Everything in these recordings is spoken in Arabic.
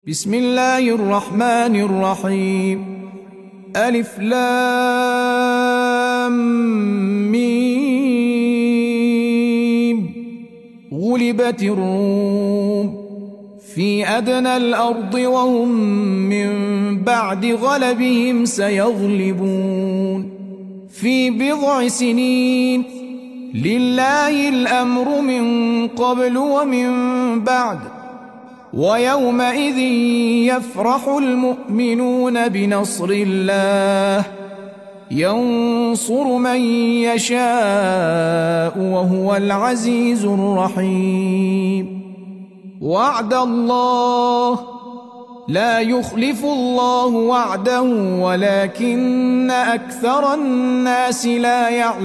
بسم الله الرحمن الرحيم. ألف لام ميم. غلبت الروم في أدنى الأرض وهم من بعد غلبهم سيغلبون في بضع سنين. لله الأمر من قبل ومن بعد، ويومئذ يفرح المؤمنون بنصر الله ينصر من يشاء وهو العزيز الرحيم. وعد الله لا يخلف الله وعده ولكن أكثر الناس لا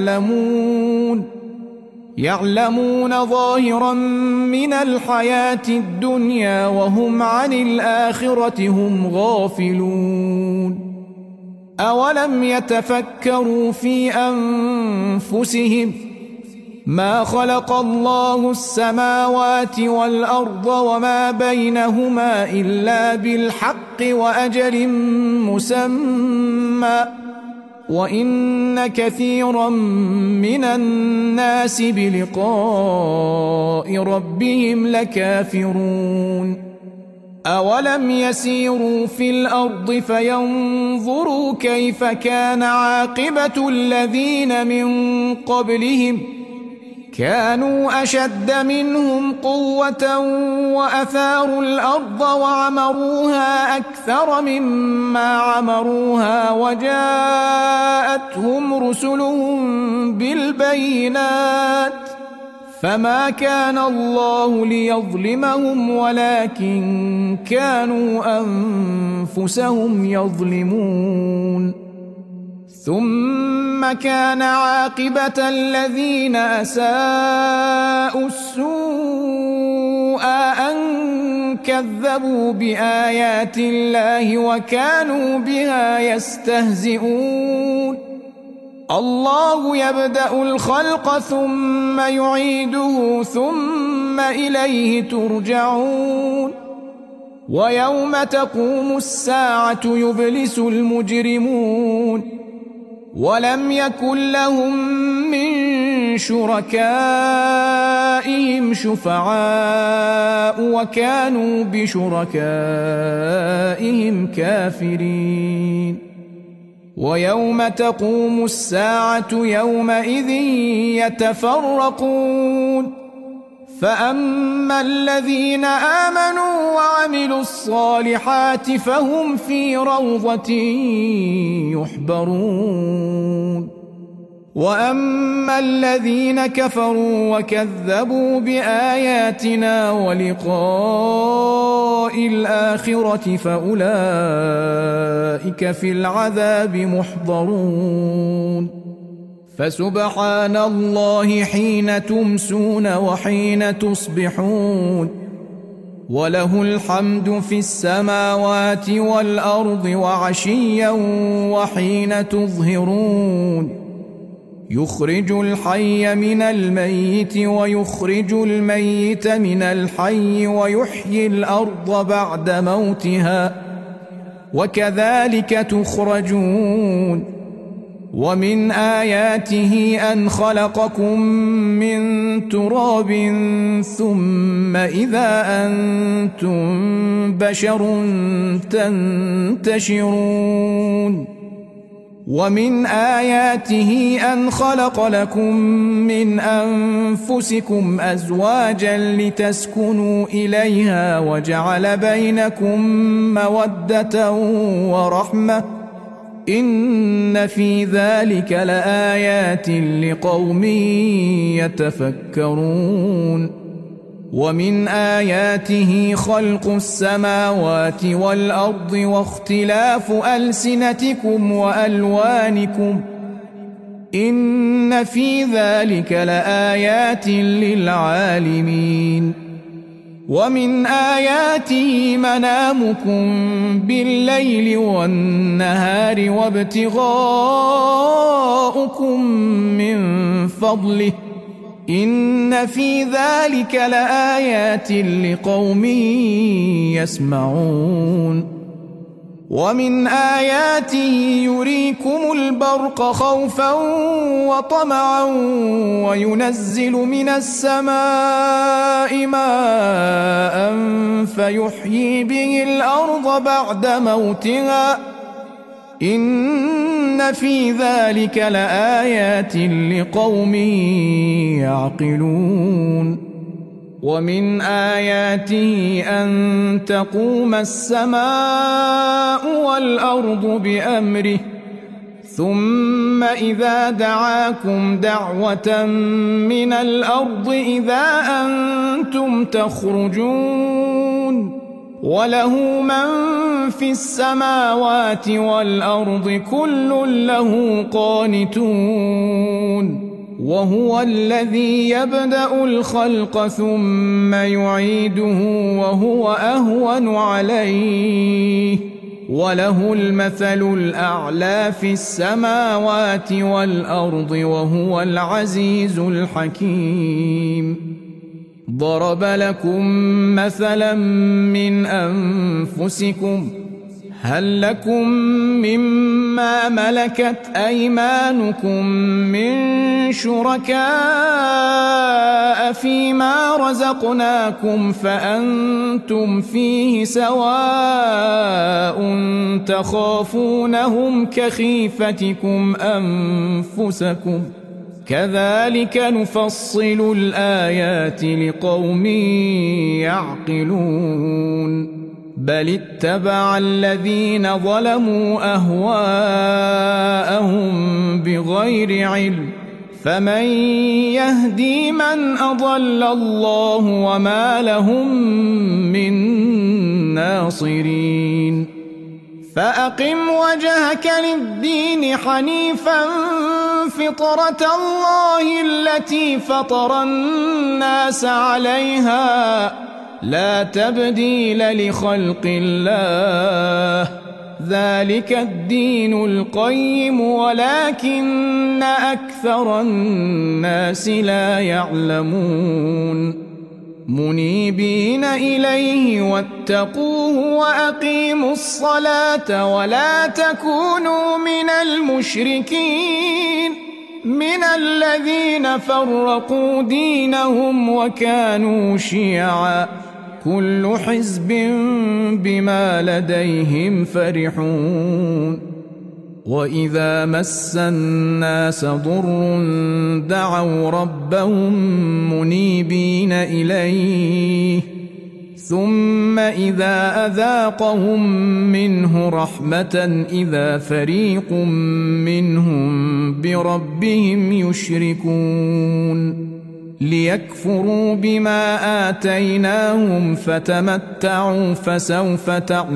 يعلمون ظاهرا من الحياة الدنيا وهم عن الآخرة هم غافلون. أولم يتفكروا في أنفسهم ما خلق الله السماوات والأرض وما بينهما إلا بالحق وأجل مسمى، وإن كثيرا من الناس بلقاء ربهم لكافرون. أولم يسيروا في الأرض فينظروا كيف كان عاقبة الذين من قبلهم كانوا أشد منهم قوة وأثاروا الأرض وعمروها أكثر مما عمروها وجاءتهم رسلهم بالبينات فما كان الله ليظلمهم ولكن كانوا أنفسهم يظلمون. ثم كان عاقبة الذين أساءوا السوء أن كذبوا بآيات الله وكانوا بها يستهزئون. الله يبدأ الخلق ثم يعيده ثم إليه ترجعون. ويوم تقوم الساعة يبلس المجرمون ولم يكن لهم من شركائهم شفعاء وكانوا بشركائهم كافرين. ويوم تقوم الساعة يومئذ يتفرقون، فأما الذين آمنوا وعملوا الصالحات فهم في روضة يحبرون، وأما الذين كفروا وكذبوا بآياتنا ولقاء الآخرة فأولئك في العذاب محضرون. فسبحان الله حين تمسون وحين تصبحون، وله الحمد في السماوات والأرض وعشيا وحين تظهرون. يخرج الحي من الميت ويخرج الميت من الحي ويحيي الأرض بعد موتها وكذلك تخرجون. ومن آياته أن خلقكم من تراب ثم إذا أنتم بشر تنتشرون. ومن آياته أن خلق لكم من أنفسكم أزواجا لتسكنوا إليها وجعل بينكم مودة ورحمة إن في ذلك لآيات لقوم يتفكرون. ومن آياته خلق السماوات والأرض واختلاف ألسنتكم وألوانكم إن في ذلك لآيات للعالمين. ومن آياته منامكم بالليل والنهار وابتغاؤكم من فضله إن في ذلك لآيات لقوم يسمعون ومن آياته يريكم البرق خوفا وطمعا وينزل من السماء ماء فيحيي به الأرض بعد موتها إن في ذلك لآيات لقوم يعقلون ومن آياته أن تقوم السماء والأرض بأمره ثم إذا دعاكم دعوة من الأرض إذا أنتم تخرجون وله من في السماوات والأرض كل له قانتون وهو الذي يبدأ الخلق ثم يعيده وهو أهون عليه وله المثل الأعلى في السماوات والأرض وهو العزيز الحكيم ضرب لكم مثلا من أنفسكم هل لكم مما ملكت أيمانكم من شركاء فيما رزقناكم فأنتم فيه سواء تخافونهم كخيفتكم أنفسكم كذلك نفصل الآيات لقوم يعقلون بل اتبع الذين ظلموا أهواءهم بغير علم فمن يهدي من أضل الله وما لهم من ناصرين فأقم وجهك للدين حنيفا فطرة الله التي فطر الناس عليها لا تبديل لخلق الله ذلك الدين القيم ولكن أكثر الناس لا يعلمون منيبين إليه واتقوه وأقيموا الصلاة ولا تكونوا من المشركين من الذين فرقوا دينهم وكانوا شيعا كل حزب بما لديهم فرحون وإذا مس الناس ضر دعوا ربهم منيبين إليه ثم إذا أذاقهم منه رحمة إذا فريق منهم بربهم يشركون ليكفروا بما آتيناهم فتمتعوا فسوف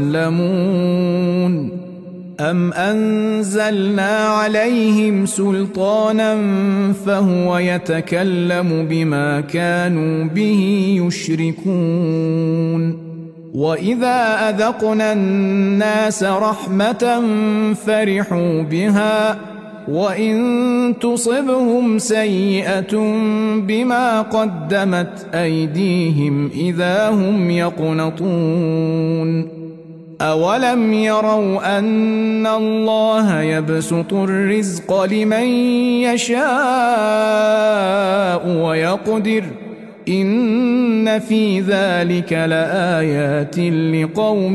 تعلمون أم أنزلنا عليهم سلطانا فهو يتكلم بما كانوا به يشركون وإذا أذقنا الناس رحمة فرحوا بها وإن تصبهم سيئة بما قدمت أيديهم إذا هم يقنطون أولم يروا أن الله يبسط الرزق لمن يشاء ويقدر إن في ذلك لآيات لقوم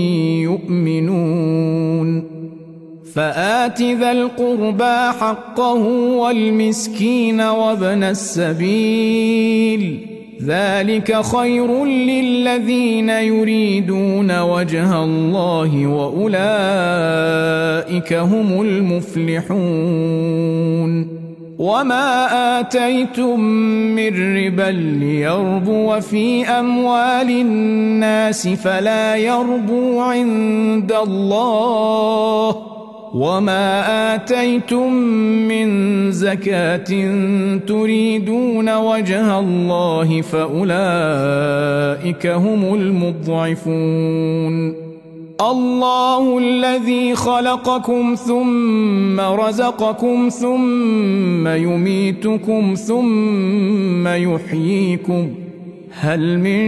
يؤمنون فآت ذا القربى حقه والمسكين وابن السبيل ذلك خير للذين يريدون وجه الله وأولئك هم المفلحون وما آتيتم من ربا ليربو في أموال الناس فلا يربو عند الله وما آتيتم من زكاة تريدون وجه الله فأولئك هم المضعفون الله الذي خلقكم ثم رزقكم ثم يميتكم ثم يحييكم هل من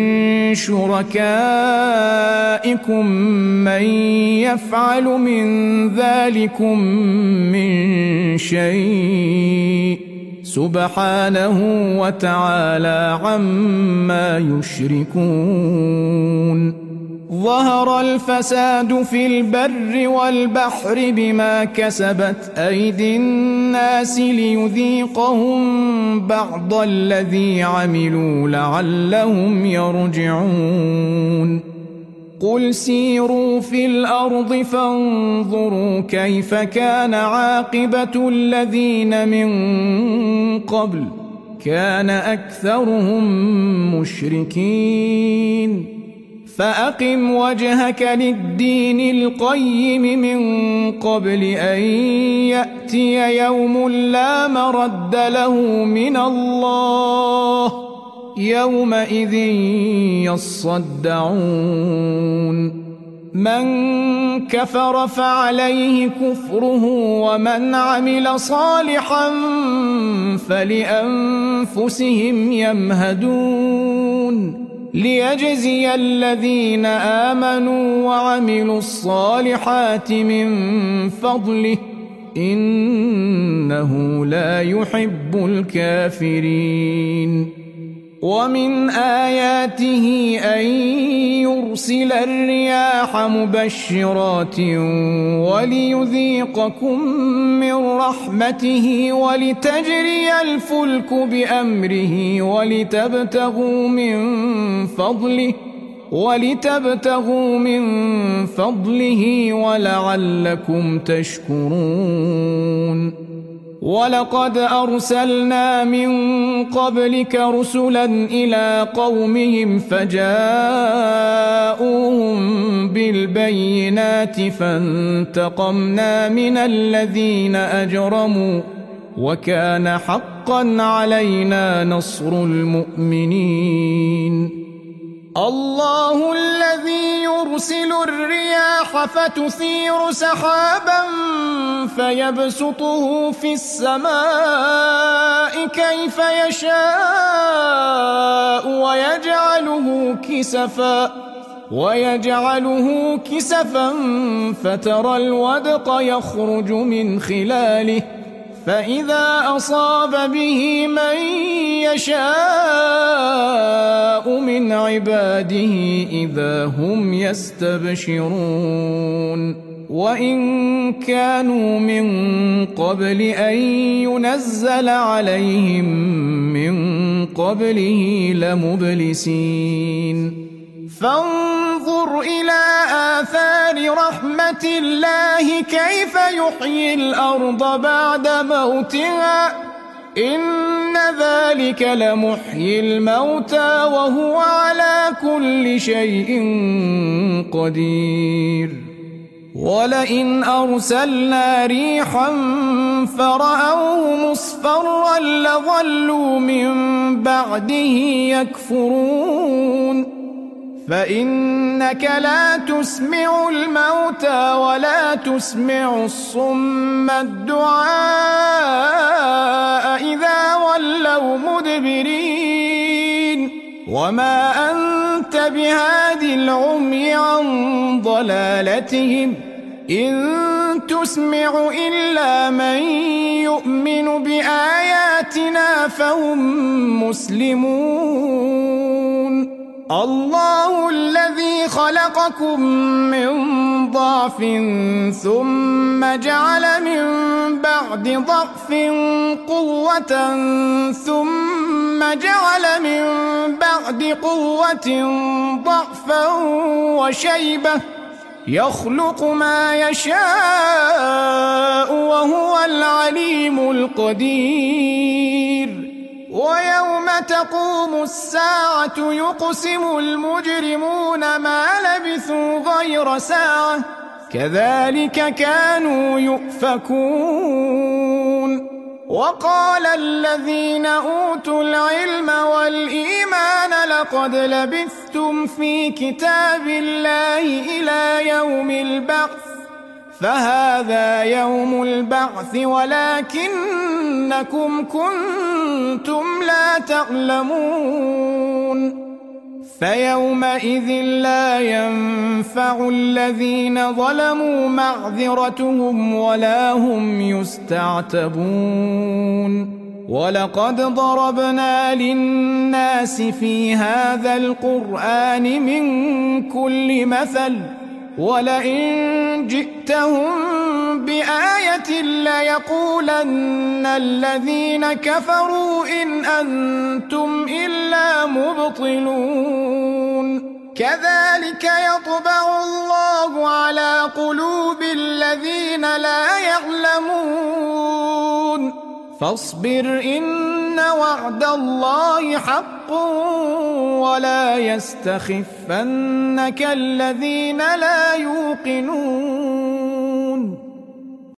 شركائكم من يفعل من ذلكم من شيء سبحانه وتعالى عما يشركون ظهر الفساد في البر والبحر بما كسبت أيدي الناس ليذيقهم بعض الذي عملوا لعلهم يرجعون قل سيروا في الأرض فانظروا كيف كان عاقبة الذين من قبل كان أكثرهم مشركين فأقم وجهك للدين القيم من قبل أن يأتي يوم لا مرد له من الله يومئذ يصدعون من كفر فعليه كفره ومن عمل صالحا فلأنفسهم يمهدون ليجزي الذين آمنوا وعملوا الصالحات من فضله إنه لا يحب الكافرين ومن آياته أن يرسل الرياح مبشرات وليذيقكم من رحمته ولتجري الفلك بأمره ولتبتغوا من فضله ولعلكم تشكرون ولقد أرسلنا من قبلك رسلا إلى قومهم فجاءوهم بالبينات فانتقمنا من الذين أجرموا وكان حقا علينا نصر المؤمنين الله الذي يرسل الرياح فتثير سحابا فيبسطه في السماء كيف يشاء ويجعله كسفا فترى الودق يخرج من خلاله فإذا أصاب به من يشاء من عباده إذا هم يستبشرون وإن كانوا من قبل أن ينزل عليهم من قبله لمبلسين فانظر إلى آثار رحمة الله كيف يحيي الأرض بعد موتها إن ذلك لمحيي الموتى وهو على كل شيء قدير ولئن أرسلنا ريحا فرأوه مصفرا لظلوا من بعده يكفرون فإنك لا تسمع الموتى ولا تسمع الصم الدعاء إذا ولوا مدبرين وما أنت بهاد العمي عن ضلالتهم إن تسمع إلا من يؤمن بآياتنا فهم مسلمون الله الذي خلقكم من ضعف ثم جعل من بعد ضعف قوة ثم جعل من بعد قوة ضعفا وشيبة يخلق ما يشاء وهو العليم القدير ويوم تقوم الساعة يقسم المجرمون ما لبثوا غير ساعة كذلك كانوا يؤفكون وقال الذين أوتوا العلم والإيمان لقد لبثتم في كتاب الله إلى يوم يوم البعث فهذا يوم البعث ولكنكم كنتم لا تعلمون فيومئذ لا ينفع الذين ظلموا معذرتهم ولا هم يستعتبون ولقد ضربنا للناس في هذا القرآن من كل مثل ولئن جئتهم بآية ليقولن الذين كفروا إن أنتم إلا مبطلون كذلك يطبع الله على قلوب الذين لا يعلمون فاصبر إن وعد الله حق ولا يستخفنك الذين لا يوقنون